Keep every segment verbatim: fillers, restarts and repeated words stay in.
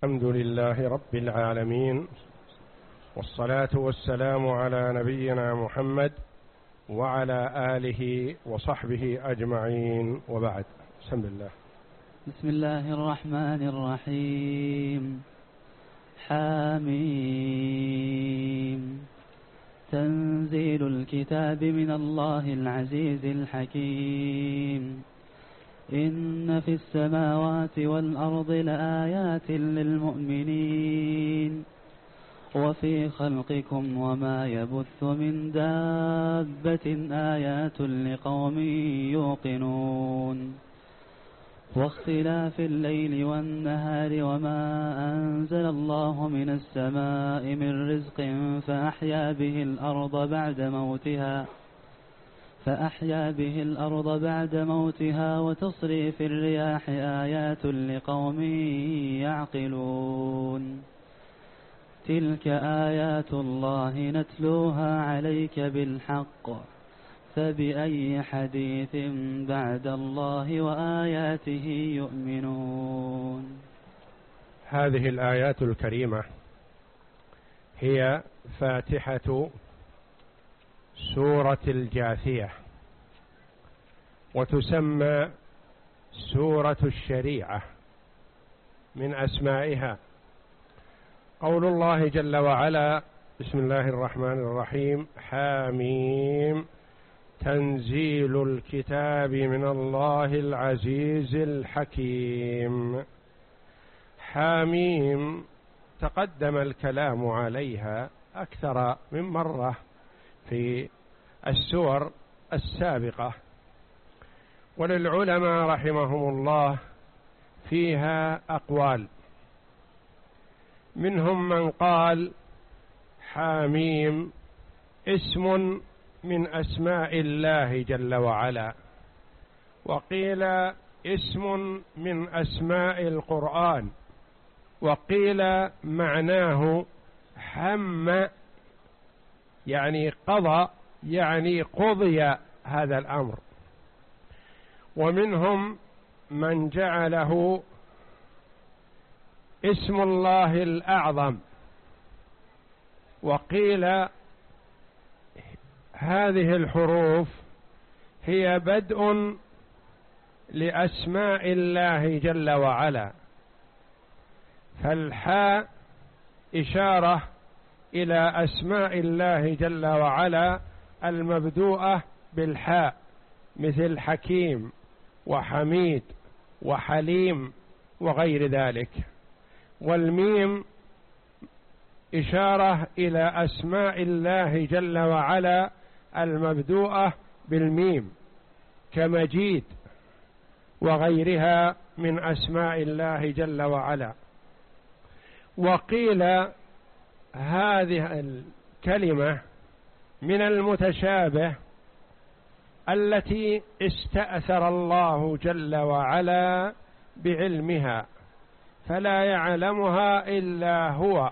الحمد لله رب العالمين، والصلاة والسلام على نبينا محمد وعلى آله وصحبه أجمعين، وبعد. بسم الله. بسم الله الرحمن الرحيم. حاميم. تنزيل الكتاب من الله العزيز الحكيم. إن في السماوات والأرض لآيات للمؤمنين وفي خلقكم وما يبث من دابة آيات لقوم يوقنون. واختلاف الليل والنهار وما أنزل الله من السماء من رزق فأحيا به الأرض بعد موتها فأحيا به الأرض بعد موتها وتصريف الرياح آيات لقوم يعقلون. تلك آيات الله نتلوها عليك بالحق فبأي حديث بعد الله وآياته يؤمنون. هذه الآيات الكريمة هي فاتحة سورة الجاثية، وتسمى سورة الشريعة من أسمائها. قول الله جل وعلا: بسم الله الرحمن الرحيم. حاميم. تنزيل الكتاب من الله العزيز الحكيم. حاميم تقدم الكلام عليها أكثر من مرة في السور السابقة، وللعلماء رحمهم الله فيها أقوال. منهم من قال حاميم اسم من أسماء الله جل وعلا، وقيل اسم من أسماء القرآن، وقيل معناه حم يعني قضى، يعني قضي هذا الأمر. ومنهم من جعله اسم الله الأعظم، وقيل هذه الحروف هي بدء لأسماء الله جل وعلا، فالحاء إشارة إلى أسماء الله جل وعلا المبدوءة بالحاء، مثل حكيم وحميد وحليم وغير ذلك. والميم إشارة إلى أسماء الله جل وعلا المبدوءة بالميم، كمجيد وغيرها من أسماء الله جل وعلا. وقيل هذه الكلمة من المتشابه التي استأثر الله جل وعلا بعلمها، فلا يعلمها إلا هو،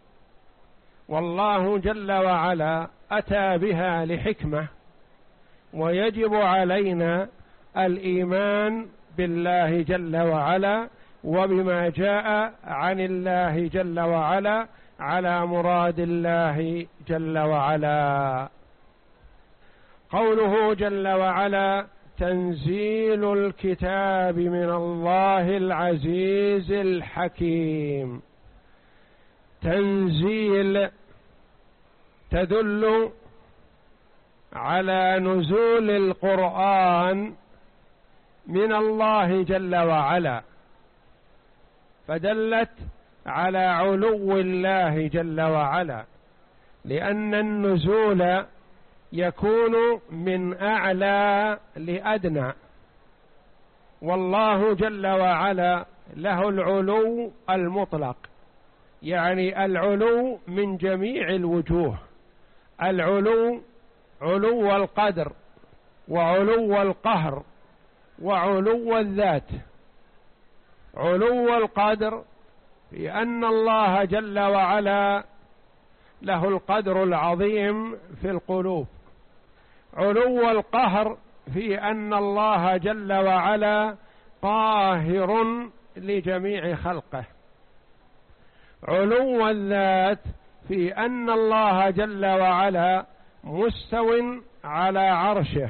والله جل وعلا أتى بها لحكمة، ويجب علينا الإيمان بالله جل وعلا وبما جاء عن الله جل وعلا على مراد الله جل وعلا. قوله جل وعلا: تنزيل الكتاب من الله العزيز الحكيم. تنزيل تدل على نزول القرآن من الله جل وعلا، فدلت على علو الله جل وعلا، لأن النزول يكون من أعلى لأدنى، والله جل وعلا له العلو المطلق، يعني العلو من جميع الوجوه. العلو علو القدر، وعلو القهر، وعلو الذات. علو القدر في أن الله جل وعلا له القدر العظيم في القلوب. علو القهر في أن الله جل وعلا قاهر لجميع خلقه. علو الذات في أن الله جل وعلا مستو على عرشه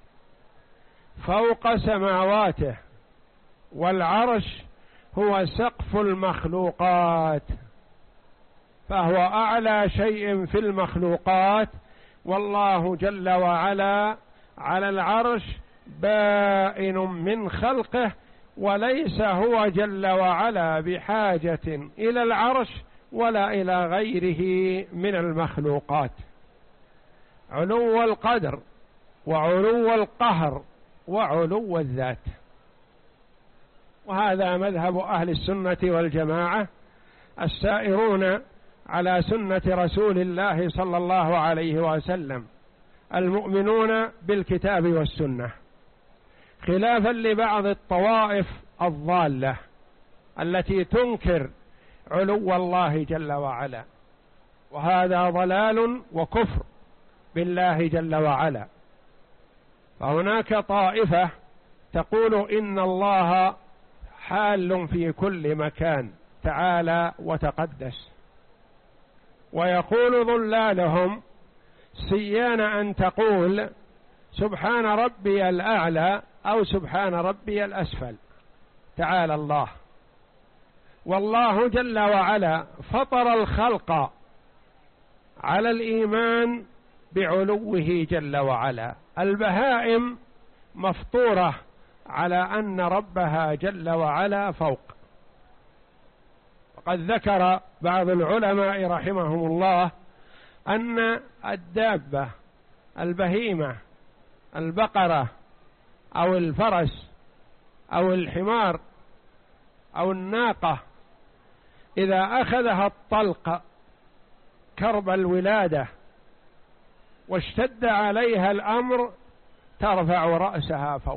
فوق سماواته، والعرش هو سقف المخلوقات، فهو أعلى شيء في المخلوقات، والله جل وعلا على العرش بائن من خلقه، وليس هو جل وعلا بحاجة إلى العرش ولا إلى غيره من المخلوقات. علو القدر وعلو القهر وعلو الذات، وهذا مذهب أهل السنة والجماعة السائرون على سنة رسول الله صلى الله عليه وسلم المؤمنون بالكتاب والسنة، خلافا لبعض الطوائف الضالة التي تنكر علو الله جل وعلا، وهذا ضلال وكفر بالله جل وعلا. فهناك طائفة تقول إن الله حال في كل مكان تعالى وتقدس، ويقول ضلالهم سيان أن تقول سبحان ربي الأعلى أو سبحان ربي الأسفل، تعالى الله. والله جل وعلا فطر الخلق على الإيمان بعلوه جل وعلا، البهائم مفطورة على أن ربها جل وعلا فوق. وقد ذكر بعض العلماء رحمهم الله أن الدابة البهيمة البقرة أو الفرس أو الحمار أو الناقة إذا أخذها الطلق كرب الولادة واشتد عليها الأمر ترفع رأسها فوق،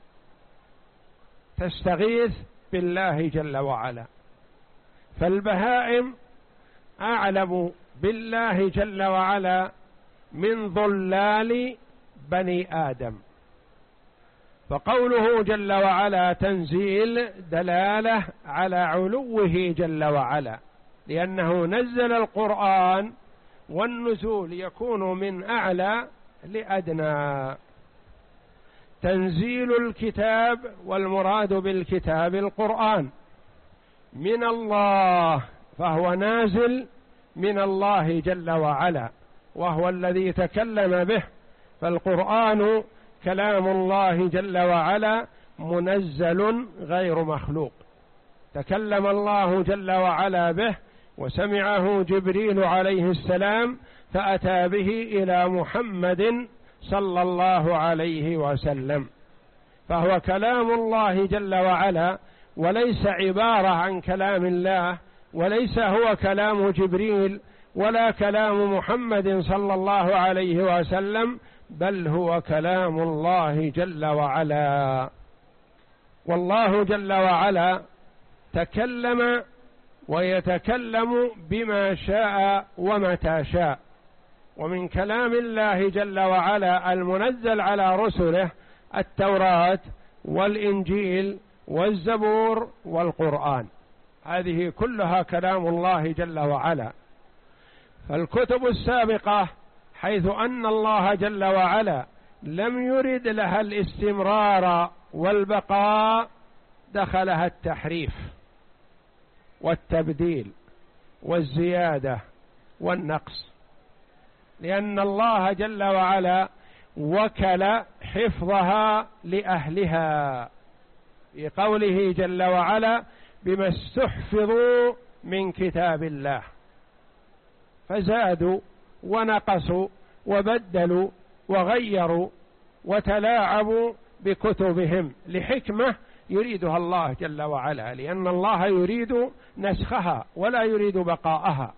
تستغيث بالله جل وعلا. فالبهائم أعلم بالله جل وعلا من ضلال بني آدم، فقوله جل وعلا تنزيل دلالة على علوه جل وعلا، لأنه نزل القرآن والنزول يكون من أعلى لأدنى. تنزيل الكتاب، والمراد بالكتاب القرآن، من الله، فهو نازل من الله جل وعلا، وهو الذي تكلم به، فالقرآن كلام الله جل وعلا منزل غير مخلوق، تكلم الله جل وعلا به وسمعه جبريل عليه السلام فأتى به إلى محمد صلى الله عليه وسلم، فهو كلام الله جل وعلا وليس عبارة عن كلام الله، وليس هو كلام جبريل ولا كلام محمد صلى الله عليه وسلم، بل هو كلام الله جل وعلا. والله جل وعلا تكلم ويتكلم بما شاء ومتى شاء، ومن كلام الله جل وعلا المنزل على رسله التوراة والإنجيل والزبور والقرآن، هذه كلها كلام الله جل وعلا. فالكتب السابقة حيث أن الله جل وعلا لم يرد لها الاستمرار والبقاء دخلها التحريف والتبديل والزيادة والنقص، لأن الله جل وعلا وكل حفظها لأهلها في قوله جل وعلا بما استحفظوا من كتاب الله، فزادوا ونقصوا وبدلوا وغيروا وتلاعبوا بكتبهم لحكمة يريدها الله جل وعلا، لأن الله يريد نسخها ولا يريد بقاءها.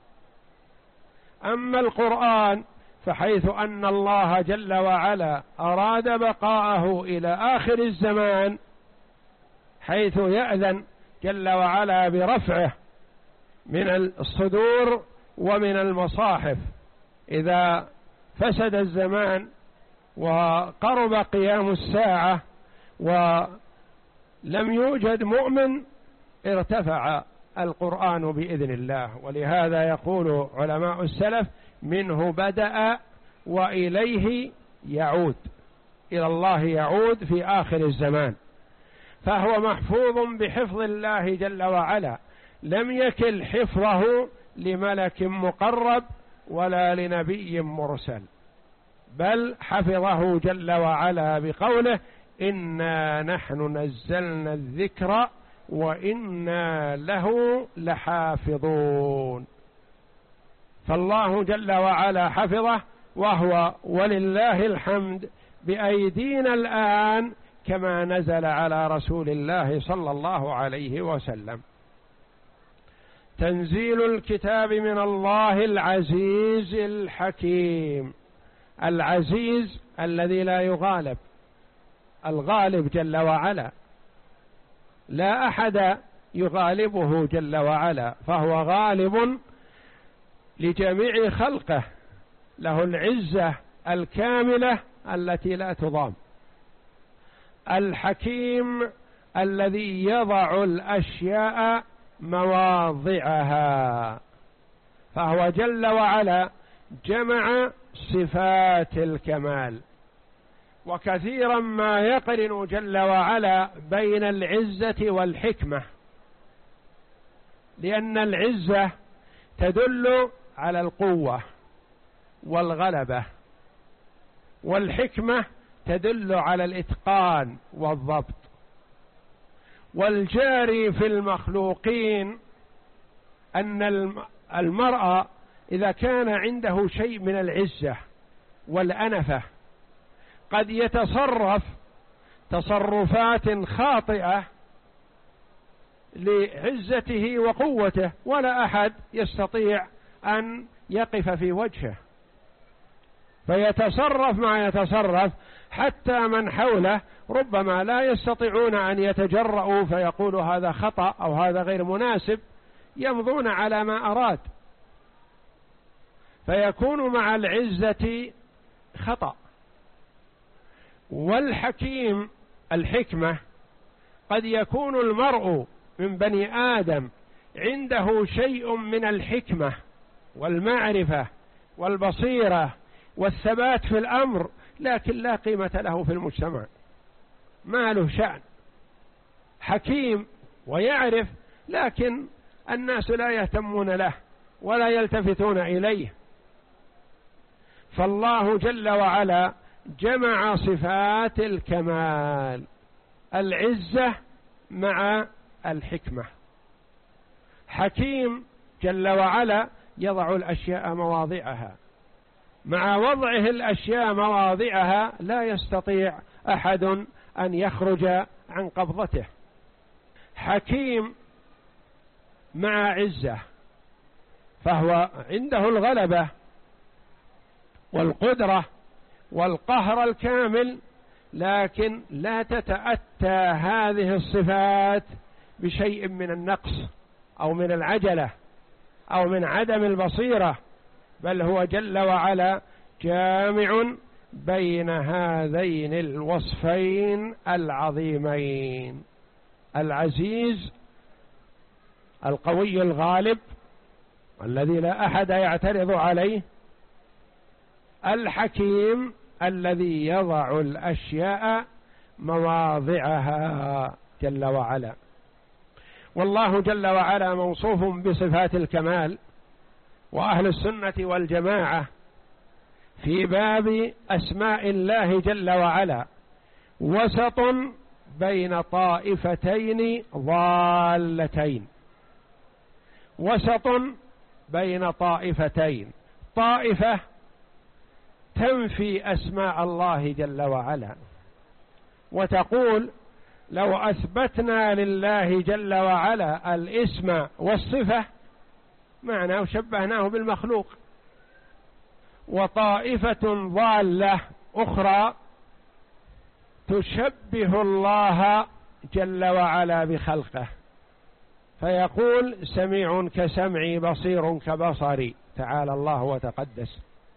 أما القرآن فحيث أن الله جل وعلا أراد بقاءه إلى آخر الزمان، حيث يأذن جل وعلا برفعه من الصدور ومن المصاحف إذا فسد الزمان وقرب قيام الساعة ولم يوجد مؤمن ارتفع القرآن بإذن الله. ولهذا يقول علماء السلف: منه بدأ وإليه يعود، إلى الله يعود في آخر الزمان. فهو محفوظ بحفظ الله جل وعلا، لم يكل حفظه لملك مقرب ولا لنبي مرسل، بل حفظه جل وعلا بقوله: إنا نحن نزلنا الذكر وإنا له لحافظون. فالله جل وعلا حفظه، وهو ولله الحمد بأيدينا الآن كما نزل على رسول الله صلى الله عليه وسلم. تنزيل الكتاب من الله العزيز الحكيم. العزيز الذي لا يغالب، الغالب جل وعلا، لا أحد يغالبه جل وعلا، فهو غالب لجميع خلقه، له العزة الكاملة التي لا تضام. الحكيم الذي يضع الأشياء مواضعها، فهو جل وعلا جمع صفات الكمال. وكثيرا ما يقرن جل وعلا بين العزة والحكمة، لأن العزة تدل على القوة والغلبة، والحكمة تدل على الإتقان والضبط. والجاري في المخلوقين أن المرء إذا كان عنده شيء من العزة والأنفة قد يتصرف تصرفات خاطئة لعزته وقوته، ولا أحد يستطيع أن يقف في وجهه، فيتصرف ما يتصرف، حتى من حوله ربما لا يستطيعون أن يتجرؤوا فيقولوا هذا خطأ أو هذا غير مناسب، يمضون على ما أراد، فيكون مع العزة خطأ. والحكيم الحكمة قد يكون المرء من بني آدم عنده شيء من الحكمة والمعرفة والبصيرة والثبات في الأمر، لكن لا قيمة له في المجتمع، ما له شأن. حكيم ويعرف، لكن الناس لا يهتمون له ولا يلتفتون إليه. فالله جل وعلا جمع صفات الكمال، العزة مع الحكمة. حكيم جل وعلا يضع الأشياء مواضعها، مع وضعه الأشياء مواضعها لا يستطيع أحد أن يخرج عن قبضته. حكيم مع عزة، فهو عنده الغلبة والقدرة والقهر الكامل، لكن لا تتأتى هذه الصفات بشيء من النقص أو من العجلة أو من عدم البصيرة، بل هو جل وعلا جامع بين هذين الوصفين العظيمين: العزيز القوي الغالب الذي لا أحد يعترض عليه، الحكيم الذي يضع الأشياء مواضعها جل وعلا. والله جل وعلا موصوف بصفات الكمال، وأهل السنة والجماعة في باب أسماء الله جل وعلا وسط بين طائفتين ضالتين، وسط بين طائفتين، طائفة تنفي أسماء الله جل وعلا وتقول لو أثبتنا لله جل وعلا الاسم والصفة معناه شبهناه بالمخلوق، وطائفة ضالة أخرى تشبه الله جل وعلا بخلقه، فيقول سميع كسمعي بصير كبصري، تعالى الله وتقدس.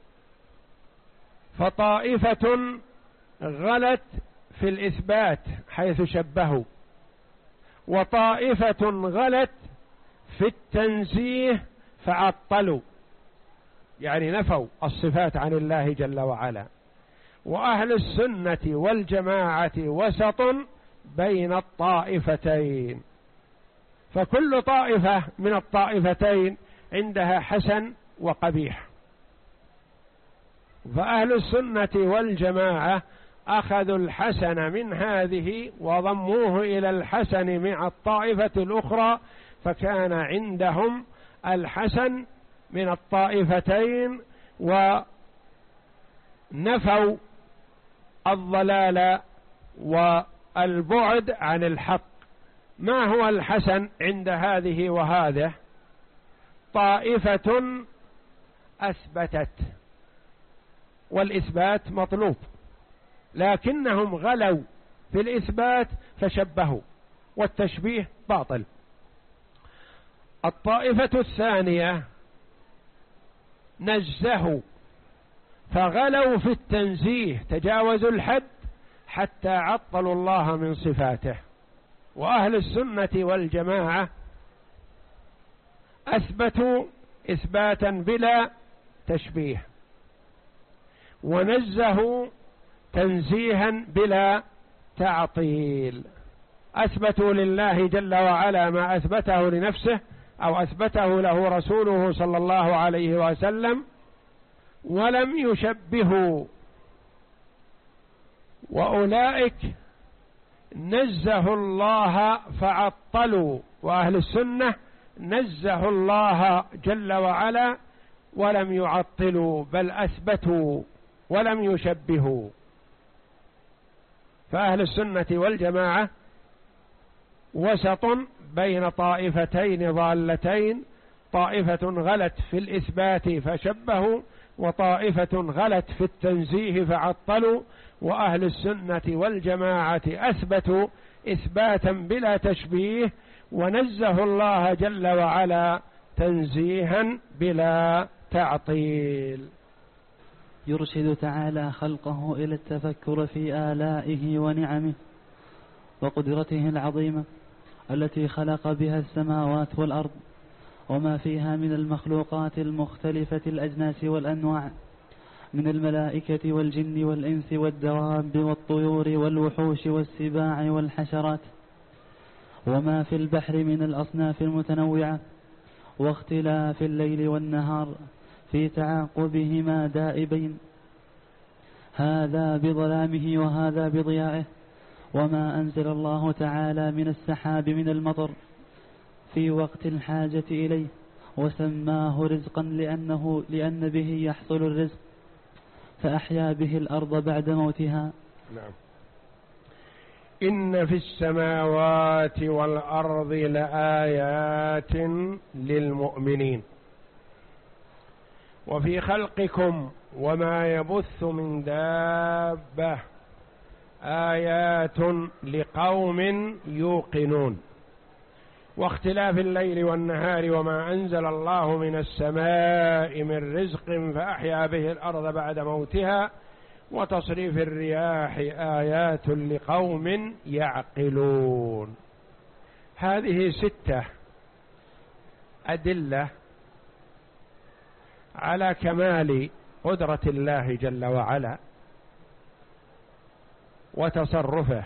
فطائفة غلت في الإثبات حيث شبهوا، وطائفة غلت في التنزيه فعطلوا، يعني نفوا الصفات عن الله جل وعلا. وأهل السنة والجماعة وسط بين الطائفتين، فكل طائفة من الطائفتين عندها حسن وقبيح. فأهل السنة والجماعة أخذوا الحسن من هذه وضموه إلى الحسن مع الطائفة الأخرى، فكان عندهم الحسن من الطائفتين ونفوا الضلال والبعد عن الحق. ما هو الحسن عند هذه وهذه؟ طائفة أثبتت، والإثبات مطلوب، لكنهم غلوا في الإثبات فشبهوا، والتشبيه باطل. الطائفة الثانية نزهوا فغلوا في التنزيه، تجاوزوا الحد حتى عطلوا الله من صفاته. وأهل السنة والجماعة أثبتوا إثباتا بلا تشبيه، ونزهوا تنزيها بلا تعطيل. أثبتوا لله جل وعلا ما أثبته لنفسه أو أثبته له رسوله صلى الله عليه وسلم، ولم يشبهوا. وأولئك نزهوا الله فعطلوا، وأهل السنة نزهوا الله جل وعلا ولم يعطلوا، بل أثبتوا ولم يشبهوا. فأهل السنة والجماعة وسط بين طائفتين ضالتين، طائفة غلت في الإثبات فشبهوا، وطائفة غلت في التنزيه فعطلوا. وأهل السنة والجماعة أثبتوا إثباتا بلا تشبيه، ونزهوا الله جل وعلا تنزيها بلا تعطيل. يرشد تعالى خلقه إلى التفكر في آلائه ونعمه وقدرته العظيمة التي خلق بها السماوات والأرض وما فيها من المخلوقات المختلفة الأجناس والأنواع، من الملائكة والجن والإنس والدواب والطيور والوحوش والسباع والحشرات، وما في البحر من الأصناف المتنوعة، واختلاف الليل والنهار في تعاقبهما دائبين، هذا بظلامه وهذا بضيائه. وما أنزل الله تعالى من السحاب من المطر في وقت الحاجة إليه، وسماه رزقا لأنه لأن به يحصل الرزق، فأحيا به الأرض بعد موتها. نعم. إن في السماوات والأرض لآيات للمؤمنين وفي خلقكم وما يبث من دابة آيات لقوم يوقنون. واختلاف الليل والنهار وما أنزل الله من السماء من رزق فأحيا به الأرض بعد موتها وتصريف الرياح آيات لقوم يعقلون. هذه ستة أدلة على كمال قدرة الله جل وعلا وتصرفه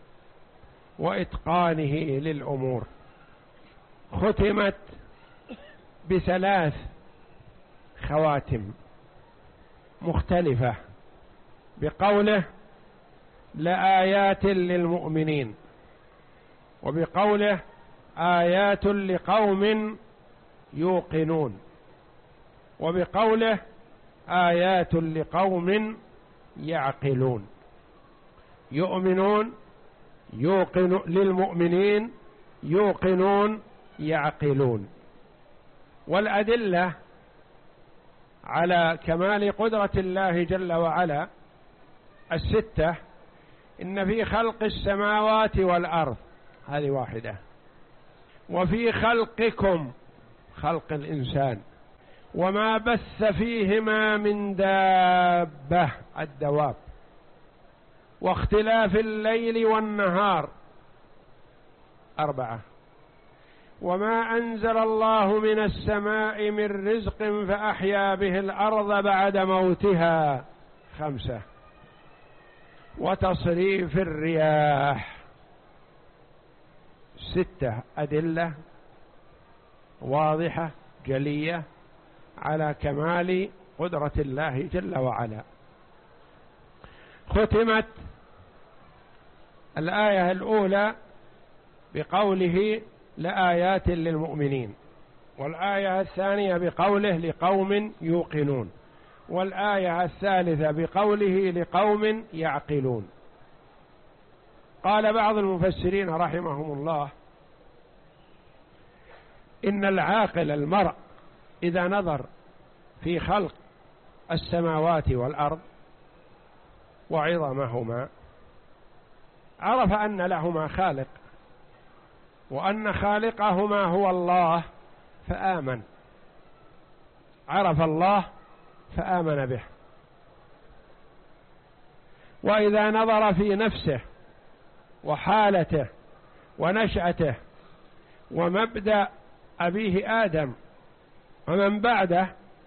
وإتقانه للأمور، ختمت بثلاث خواتم مختلفة بقوله لآيات للمؤمنين، وبقوله آيات لقوم يوقنون، وبقوله آيات لقوم يعقلون. يؤمنون، يوقن للمؤمنين، يوقنون، يعقلون. والأدلة على كمال قدرة الله جل وعلا الستة: إن في خلق السماوات والأرض، هذه واحدة، وفي خلقكم، خلق الإنسان، وما بث فيهما من دابة، الدواب، واختلاف الليل والنهار، أربعة، وما أنزل الله من السماء من رزق فأحيا به الأرض بعد موتها خمسة، وتصريف الرياح ستة أدلة واضحة جلية على كمال قدرة الله جل وعلا. ختمت الآية الأولى بقوله لآيات للمؤمنين، والآية الثانية بقوله لقوم يوقنون، والآية الثالثة بقوله لقوم يعقلون. قال بعض المفسرين رحمهم الله إن العاقل المرء إذا نظر في خلق السماوات والأرض وعظمهما عرف أن لهما خالق، وأن خالقهما هو الله فآمن، عرف الله فآمن به. وإذا نظر في نفسه وحالته ونشأته ومبدأ أبيه آدم ومن بعده،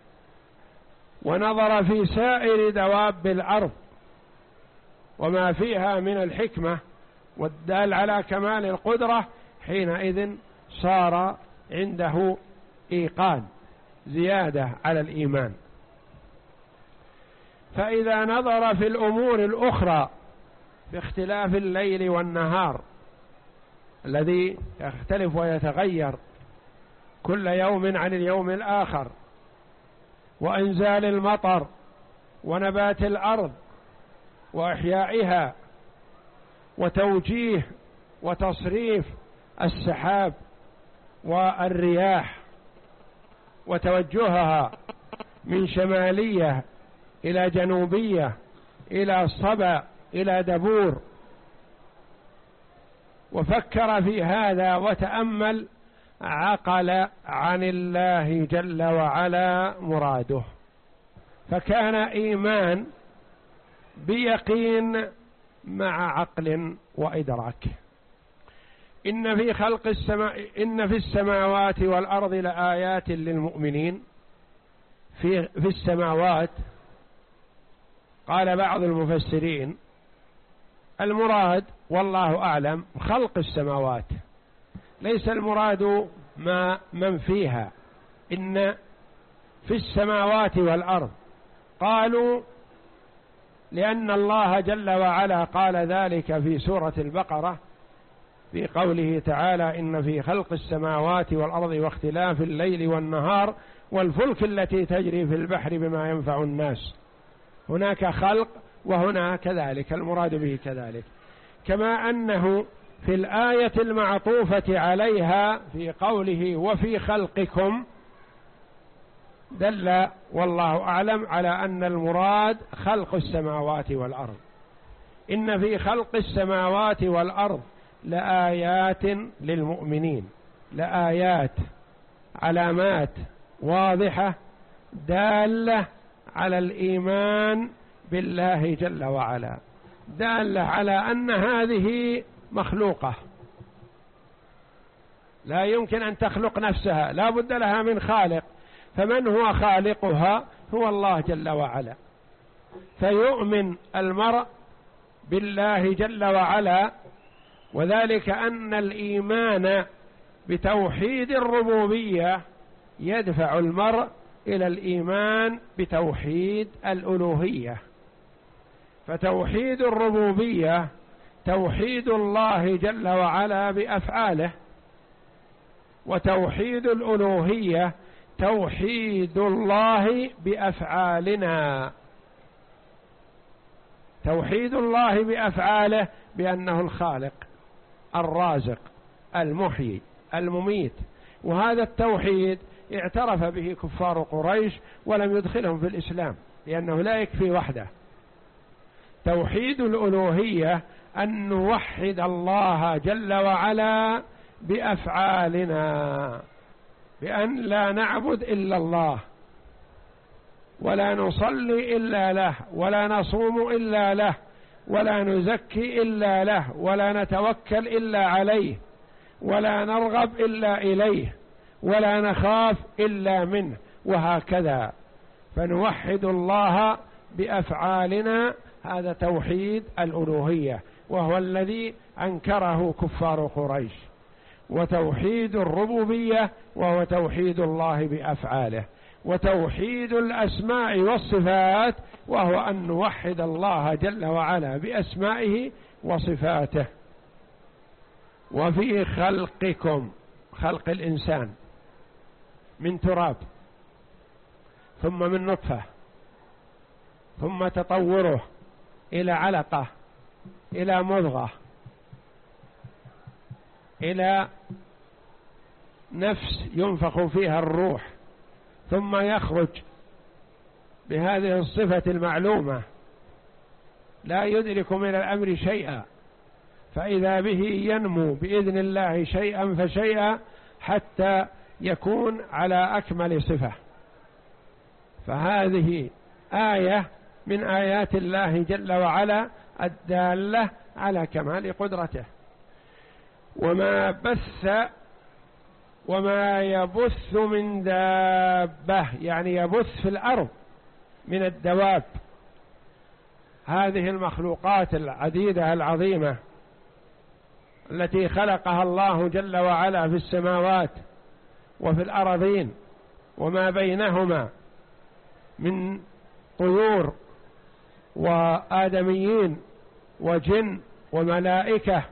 ونظر في سائر دواب الأرض وما فيها من الحكمة والدال على كمال القدرة، حينئذ صار عنده إيقان زيادة على الإيمان. فإذا نظر في الأمور الأخرى في اختلاف الليل والنهار الذي يختلف ويتغير كل يوم عن اليوم الآخر، وإنزال المطر ونبات الأرض وإحيائها وتوجيه وتصريف السحاب والرياح وتوجهها من شمالية إلى جنوبية إلى صبا إلى دبور، وفكر في هذا وتأمل، عقل عن الله جل وعلا مراده، فكان إيمان بيقين مع عقل وإدراك. إن في خلق السماء إن في السماوات والأرض لآيات للمؤمنين. في في السماوات قال بعض المفسرين المراد والله أعلم خلق السماوات، ليس المراد ما من فيها. إن في السماوات والأرض قالوا لأن الله جل وعلا قال ذلك في سورة البقرة في قوله تعالى إن في خلق السماوات والأرض واختلاف الليل والنهار والفلك التي تجري في البحر بما ينفع الناس. هناك خلق وهنا كذلك المراد به كذلك، كما أنه في الآية المعطوفة عليها في قوله وفي خلقكم دل والله أعلم على أن المراد خلق السماوات والأرض. إن في خلق السماوات والأرض لآيات للمؤمنين، لآيات علامات واضحة دالة على الإيمان بالله جل وعلا، دالة على أن هذه مخلوقة لا يمكن أن تخلق نفسها، لا بد لها من خالق، فمن هو خالقها؟ هو الله جل وعلا. فيؤمن المرء بالله جل وعلا، وذلك أن الإيمان بتوحيد الربوبية يدفع المرء إلى الإيمان بتوحيد الألوهية. فتوحيد الربوبية توحيد الله جل وعلا بأفعاله، وتوحيد الألوهية توحيد الله بأفعالنا. توحيد الله بأفعاله بأنه الخالق الرازق المحيي المميت، وهذا التوحيد اعترف به كفار قريش ولم يدخلهم في الإسلام لأنه لا يكفي وحده. توحيد الألوهية أن نوحد الله جل وعلا بأفعالنا، بأن لا نعبد إلا الله، ولا نصلي إلا له، ولا نصوم إلا له، ولا نزكي إلا له، ولا نتوكل إلا عليه، ولا نرغب إلا إليه ولا نخاف إلا منه، وهكذا. فنوحد الله بأفعالنا، هذا توحيد الألوهية، وهو الذي أنكره كفار قريش. وتوحيد الربوبية وهو توحيد الله بأفعاله. وتوحيد الأسماء والصفات وهو أن نوحد الله جل وعلا بأسمائه وصفاته. وفي خلقكم، خلق الإنسان من تراب ثم من نطفة ثم تطوره إلى علقة إلى مضغة إلى نفس ينفخ فيها الروح، ثم يخرج بهذه الصفة المعلومة لا يدرك من الأمر شيئا، فإذا به ينمو بإذن الله شيئا فشيئا حتى يكون على أكمل صفة. فهذه آية من آيات الله جل وعلا الدالة على كمال قدرته. وما بث وما يبث من دابة، يعني يبث في الأرض من الدواب، هذه المخلوقات العديدة العظيمة التي خلقها الله جل وعلا في السماوات وفي الأراضين وما بينهما من طيور وآدميين وجن وملائكة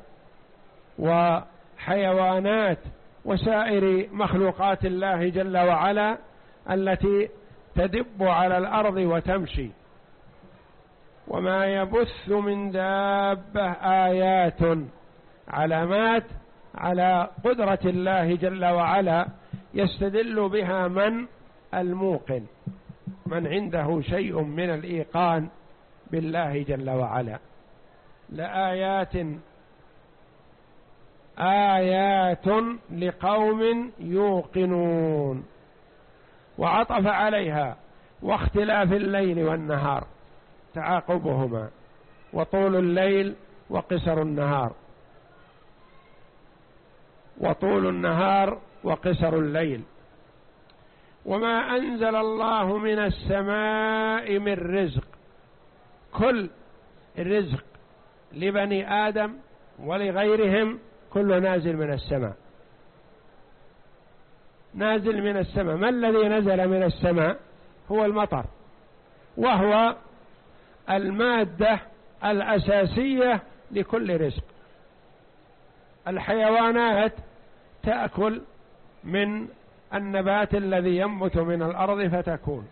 وحيوانات وسائر مخلوقات الله جل وعلا التي تدب على الأرض وتمشي. وما يبث من دابة آيات، علامات على قدرة الله جل وعلا يستدل بها من الموقن، من عنده شيء من الإيقان بالله جل وعلا. لآيات آيات لقوم يوقنون. وعطف عليها واختلاف الليل والنهار، تعاقبهما، وطول الليل وقصر النهار، وطول النهار وقصر الليل. وما أنزل الله من السماء من رزق، كل الرزق لبني آدم ولغيرهم كله نازل من السماء، نازل من السماء. ما الذي نزل من السماء؟ هو المطر، وهو المادة الأساسية لكل رزق. الحيوانات تأكل من النبات الذي ينبت من الأرض فتكون،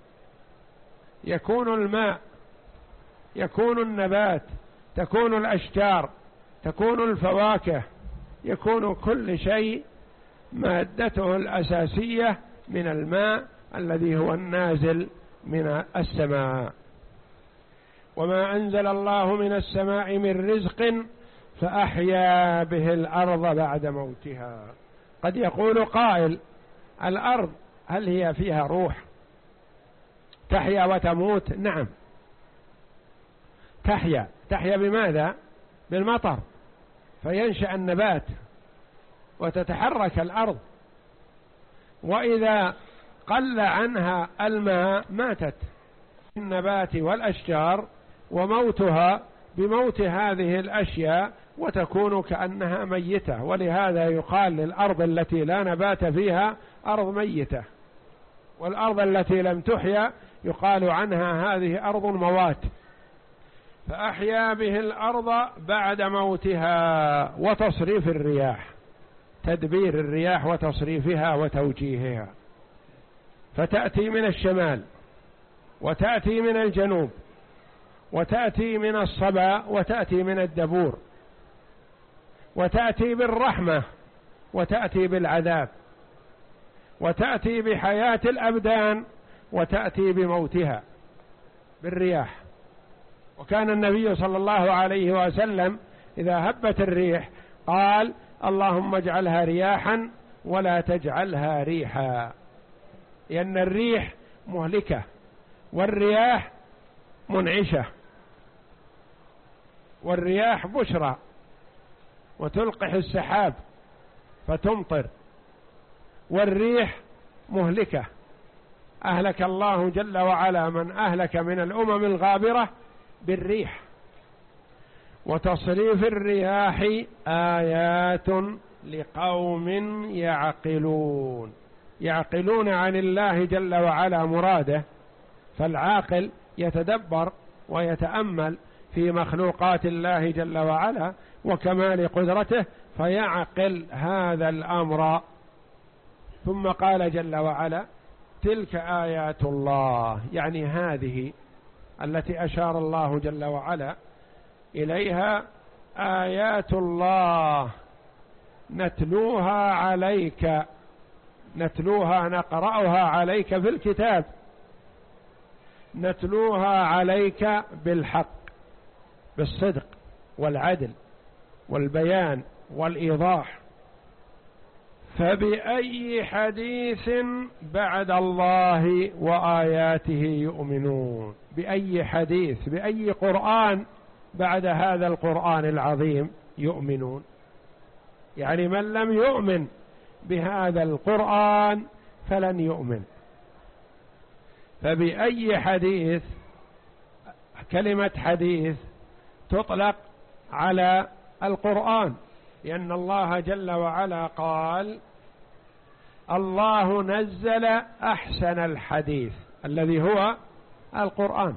يكون الماء، يكون النبات، تكون الأشجار، تكون الفواكه، يكون كل شيء مادته الأساسية من الماء الذي هو النازل من السماء. وما أنزل الله من السماء من رزق فأحيا به الأرض بعد موتها. قد يقول قائل: الأرض هل هي فيها روح تحيا وتموت؟ نعم تحيا. تحيا بماذا؟ بالمطر، فينشأ النبات وتتحرك الأرض، وإذا قل عنها الماء ماتت النبات والأشجار، وموتها بموت هذه الأشياء وتكون كأنها ميتة. ولهذا يقال للأرض التي لا نبات فيها أرض ميتة، والأرض التي لم تحيا يقال عنها هذه أرض موات. فأحيا به الأرض بعد موتها. وتصريف الرياح، تدبير الرياح وتصريفها وتوجيهها، فتأتي من الشمال وتأتي من الجنوب وتأتي من الصبا وتأتي من الدبور، وتأتي بالرحمة وتأتي بالعذاب، وتأتي بحياة الأبدان وتأتي بموتها بالرياح. وكان النبي صلى الله عليه وسلم إذا هبت الريح قال: اللهم اجعلها رياحا ولا تجعلها ريحا، لأن الريح مهلكة والرياح منعشة، والرياح بشرى وتلقح السحاب فتمطر، والريح مهلكة، أهلك الله جل وعلا من أهلك من الأمم الغابرة بالريح. وتصريف الرياح آيات لقوم يعقلون، يعقلون عن الله جل وعلا مراده، فالعاقل يتدبر ويتأمل في مخلوقات الله جل وعلا وكمال قدرته فيعقل هذا الأمر. ثم قال جل وعلا تلك آيات الله، يعني هذه التي أشار الله جل وعلا إليها آيات الله نتلوها عليك، نتلوها نقرأها عليك في الكتاب، نتلوها عليك بالحق، بالصدق والعدل والبيان والإيضاح. فبأي حديث بعد الله وآياته يؤمنون؟ بأي حديث، بأي قرآن بعد هذا القرآن العظيم يؤمنون؟ يعني من لم يؤمن بهذا القرآن فلن يؤمن. فبأي حديث، كلمة حديث تطلق على القرآن، لأن الله جل وعلا قال الله نزل أحسن الحديث الذي هو القرآن.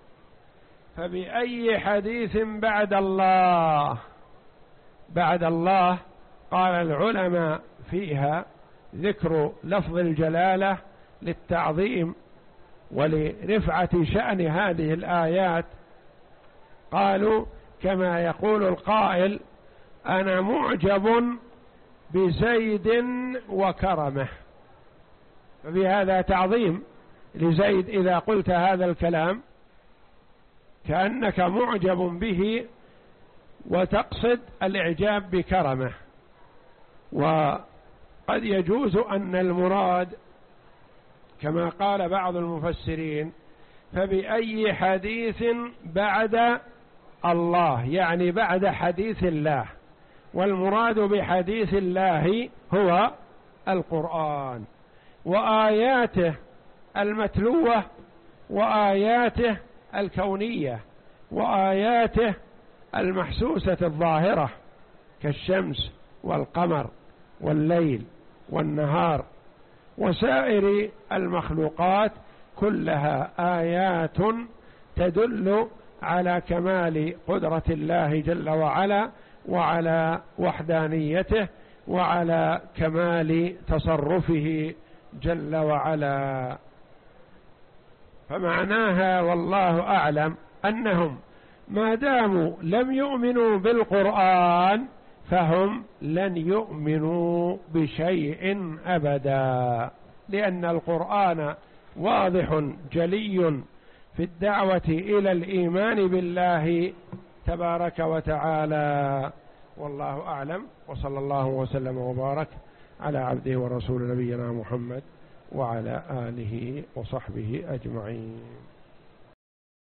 فبأي حديث بعد الله، بعد الله قال العلماء فيها ذكر لفظ الجلالة للتعظيم ولرفعة شأن هذه الآيات. قالوا كما يقول القائل أنا معجب بزيد وكرمه، فبهذا تعظيم لزيد إذا قلت هذا الكلام كأنك معجب به وتقصد الإعجاب بكرمه. وقد يجوز أن المراد كما قال بعض المفسرين فبأي حديث بعد الله، يعني بعد حديث الله، والمراد بحديث الله هو القرآن وآياته المتلوة وآياته الكونية وآياته المحسوسة الظاهرة كالشمس والقمر والليل والنهار وسائر المخلوقات، كلها آيات تدل على كمال قدرة الله جل وعلا وعلى وحدانيته وعلى كمال تصرفه جل وعلا. فمعناها والله أعلم أنهم ما داموا لم يؤمنوا بالقرآن فهم لن يؤمنوا بشيء أبدا، لأن القرآن واضح جلي في الدعوة إلى الإيمان بالله تبارك وتعالى. والله أعلم، وصلى الله وسلم وبارك على عبده ورسول نبينا محمد وعلى آله وصحبه أجمعين.